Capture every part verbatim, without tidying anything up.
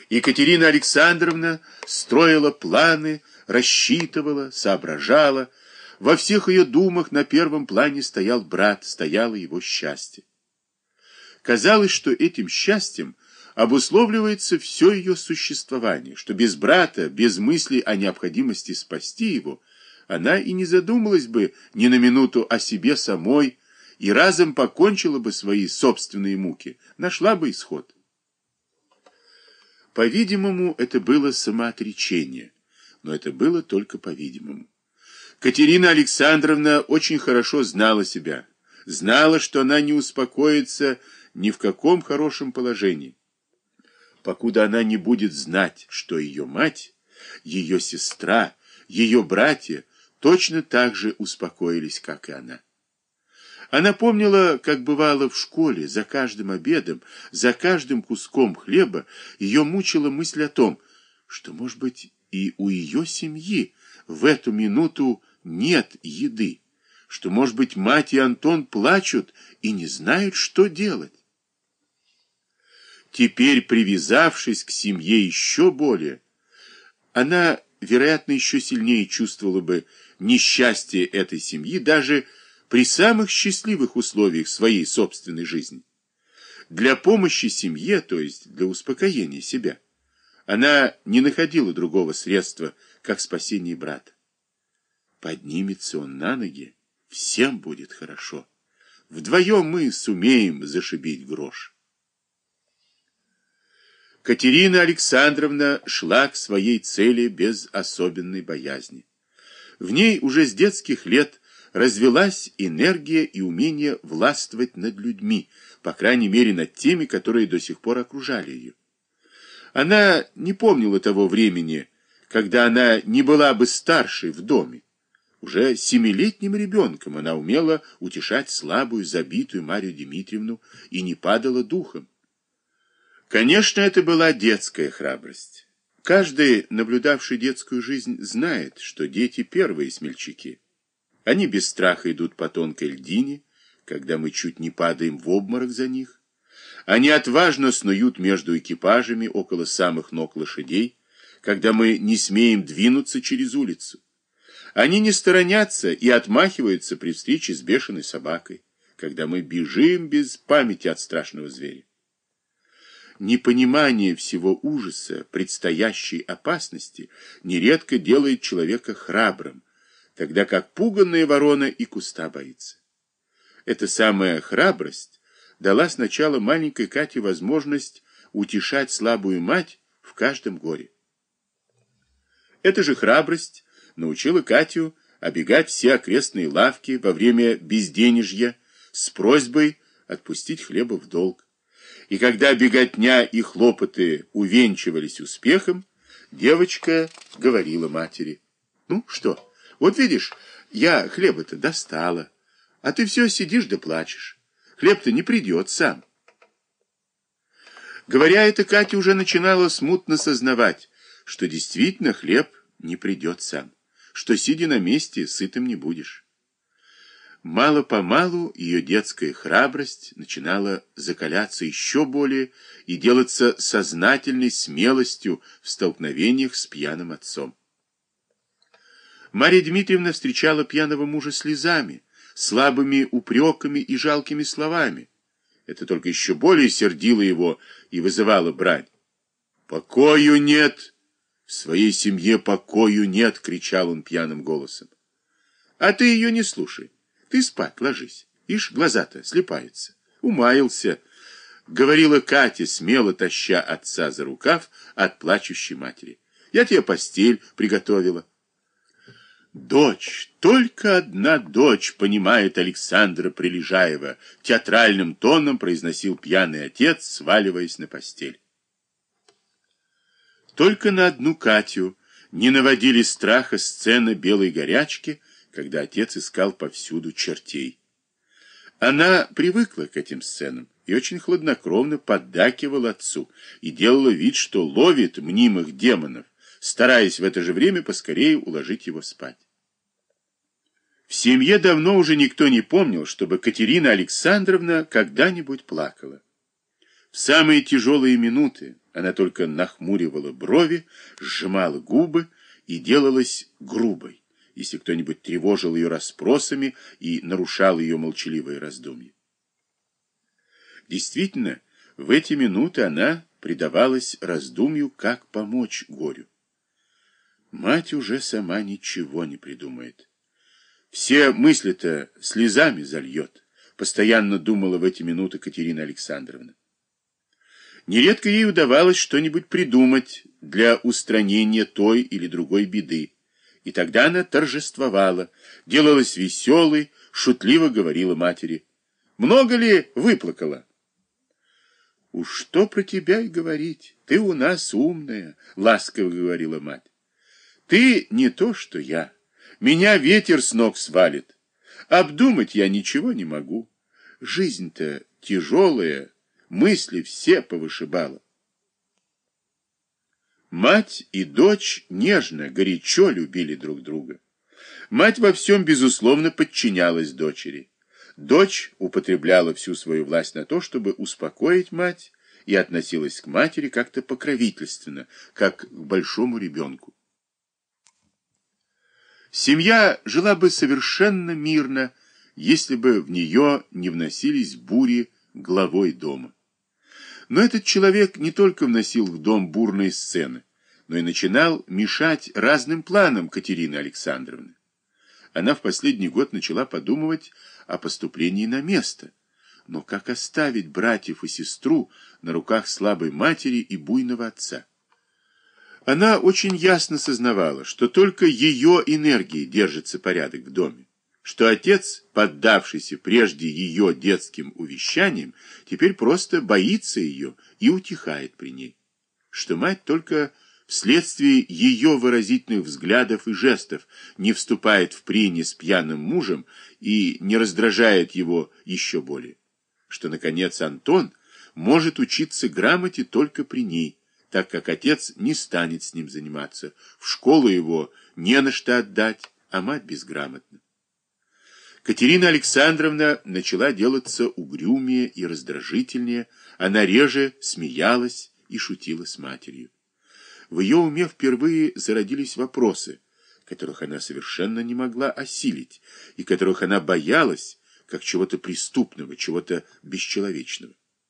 Екатерина Александровна строила планы, рассчитывала, соображала. Во всех ее думах на первом плане стоял брат, стояло его счастье. Казалось, что этим счастьем обусловливается все ее существование, что без брата, без мысли о необходимости спасти его, она и не задумалась бы ни на минуту о себе самой и разом покончила бы свои собственные муки, нашла бы исход. По-видимому, это было самоотречение, но это было только по-видимому. Катерина Александровна очень хорошо знала себя, знала, что она не успокоится ни в каком хорошем положении, покуда она не будет знать, что ее мать, ее сестра, ее братья точно так же успокоились, как и она. Она помнила, как бывало в школе, за каждым обедом, за каждым куском хлеба ее мучила мысль о том, что, может быть, и у ее семьи в эту минуту нет еды, что, может быть, мать и Антон плачут и не знают, что делать. Теперь, привязавшись к семье еще более, она, вероятно, еще сильнее чувствовала бы несчастье этой семьи даже при самых счастливых условиях своей собственной жизни. Для помощи семье, то есть для успокоения себя, она не находила другого средства, как спасение брата. Поднимется он на ноги, всем будет хорошо. Вдвоем мы сумеем зашибить грош. Катерина Александровна шла к своей цели без особенной боязни. В ней уже с детских лет развилась энергия и умение властвовать над людьми, по крайней мере над теми, которые до сих пор окружали ее. Она не помнила того времени, когда она не была бы старшей в доме. Уже семилетним ребенком она умела утешать слабую, забитую Марью Дмитриевну и не падала духом. Конечно, это была детская храбрость. Каждый, наблюдавший детскую жизнь, знает, что дети первые смельчаки. Они без страха идут по тонкой льдине, когда мы чуть не падаем в обморок за них. Они отважно снуют между экипажами около самых ног лошадей, когда мы не смеем двинуться через улицу. Они не сторонятся и отмахиваются при встрече с бешеной собакой, когда мы бежим без памяти от страшного зверя. Непонимание всего ужаса, предстоящей опасности, нередко делает человека храбрым, тогда как пуганная ворона и куста боится. Эта самая храбрость дала сначала маленькой Кате возможность утешать слабую мать в каждом горе. Эта же храбрость научила Катю обегать все окрестные лавки во время безденежья с просьбой отпустить хлеба в долг. И когда беготня и хлопоты увенчивались успехом, девочка говорила матери: «Ну что, вот видишь, я хлеба-то достала, а ты все сидишь да плачешь. Хлеб-то не придет сам». Говоря это, Катя уже начинала смутно сознавать, что действительно хлеб не придет сам, что, сидя на месте, сытым не будешь. Мало-помалу ее детская храбрость начинала закаляться еще более и делаться сознательной смелостью в столкновениях с пьяным отцом. Марья Дмитриевна встречала пьяного мужа слезами, слабыми упреками и жалкими словами. Это только еще более сердило его и вызывало брань. «Покою нет! В своей семье покою нет!» — кричал он пьяным голосом. «А ты ее не слушай. Ты спать ложись. Ишь, глаза-то слепаются. Умаился», — говорила Катя, смело таща отца за рукав от плачущей матери. «Я тебе постель приготовила». «Дочь, только одна дочь понимает Александра Прилежаева», — театральным тоном произносил пьяный отец, сваливаясь на постель. Только на одну Катю не наводили страха сцены белой горячки, когда отец искал повсюду чертей. Она привыкла к этим сценам и очень хладнокровно поддакивала отцу и делала вид, что ловит мнимых демонов, стараясь в это же время поскорее уложить его спать. В семье давно уже никто не помнил, чтобы Катерина Александровна когда-нибудь плакала. В самые тяжелые минуты, Она только нахмуривала брови, сжимала губы и делалась грубой, если кто-нибудь тревожил ее расспросами и нарушал ее молчаливые раздумья. Действительно, в эти минуты она предавалась раздумью, как помочь горю. Мать уже сама ничего не придумает. Все мысли-то слезами зальет, постоянно думала в эти минуты Катерина Александровна. Нередко ей удавалось что-нибудь придумать для устранения той или другой беды, и тогда она торжествовала, делалась веселой, шутливо говорила матери: «Много ли выплакала?» «Уж что про тебя и говорить, ты у нас умная», — ласково говорила мать. «Ты не то, что я. Меня ветер с ног свалит. Обдумать я ничего не могу. Жизнь-то тяжелая, мысли все повышибала». Мать и дочь нежно, горячо любили друг друга. Мать во всем, безусловно, подчинялась дочери. Дочь употребляла всю свою власть на то, чтобы успокоить мать, и относилась к матери как-то покровительственно, как к большому ребенку. Семья жила бы совершенно мирно, если бы в нее не вносились бури главой дома. Но этот человек не только вносил в дом бурные сцены, но и начинал мешать разным планам Катерины Александровны. Она в последний год начала подумывать о поступлении на место. Но как оставить братьев и сестру на руках слабой матери и буйного отца? Она очень ясно сознавала, что только ее энергией держится порядок в доме, что отец, поддавшийся прежде ее детским увещаниям, теперь просто боится ее и утихает при ней, что мать только вследствие ее выразительных взглядов и жестов не вступает в прения с пьяным мужем и не раздражает его еще более, что, наконец, Антон может учиться грамоте только при ней, так как отец не станет с ним заниматься, в школу его не на что отдать, а мать безграмотна. Катерина Александровна начала делаться угрюмее и раздражительнее, она реже смеялась и шутила с матерью. В ее уме впервые зародились вопросы, которых она совершенно не могла осилить, и которых она боялась, как чего-то преступного, чего-то бесчеловечного.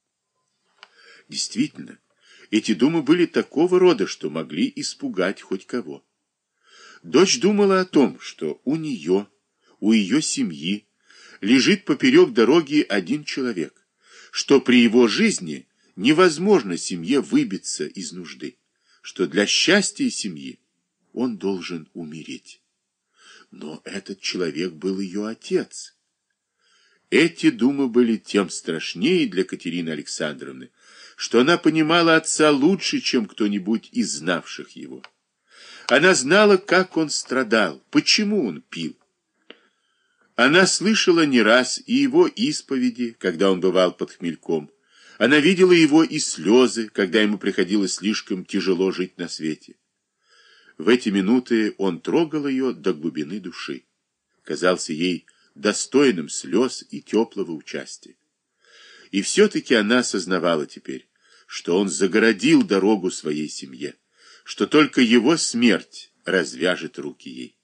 Действительно, эти думы были такого рода, что могли испугать хоть кого. Дочь думала о том, что у нее, у ее семьи лежит поперек дороги один человек, что при его жизни невозможно семье выбиться из нужды, что для счастья семьи он должен умереть. Но этот человек был ее отец. Эти думы были тем страшнее для Катерины Александровны, что она понимала отца лучше, чем кто-нибудь из знавших его. Она знала, как он страдал, почему он пил. Она слышала не раз и его исповеди, когда он бывал под хмельком. Она видела его и слезы, когда ему приходилось слишком тяжело жить на свете. В эти минуты он трогал ее до глубины души, казался ей достойным слез и теплого участия. И все-таки она осознавала теперь, что он загородил дорогу своей семье, что только его смерть развяжет руки ей.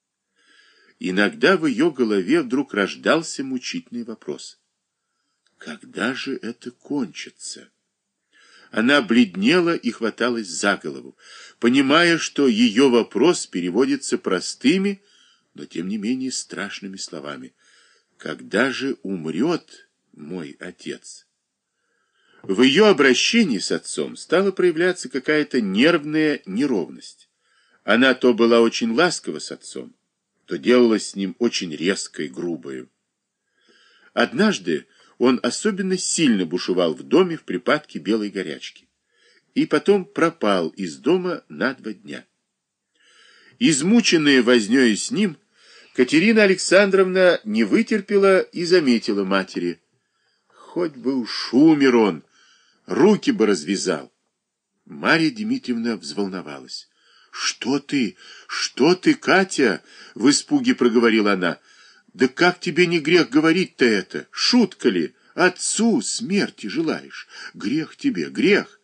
Иногда в ее голове вдруг рождался мучительный вопрос: когда же это кончится? Она бледнела и хваталась за голову, понимая, что ее вопрос переводится простыми, но тем не менее страшными словами: когда же умрет мой отец? В ее обращении с отцом стала проявляться какая-то нервная неровность. Она то была очень ласкова с отцом, то делалась с ним очень резкой, грубой. Однажды он особенно сильно бушевал в доме в припадке белой горячки и потом пропал из дома на два дня. Измученная вознёй с ним, Катерина Александровна не вытерпела и заметила матери: хоть бы уж умер он, руки бы развязал. Марья Дмитриевна взволновалась. «Что ты? Что ты, Катя?» — в испуге проговорила она. «Да как тебе не грех говорить-то это? Шутка ли? Отцу смерти желаешь? Грех тебе, грех!»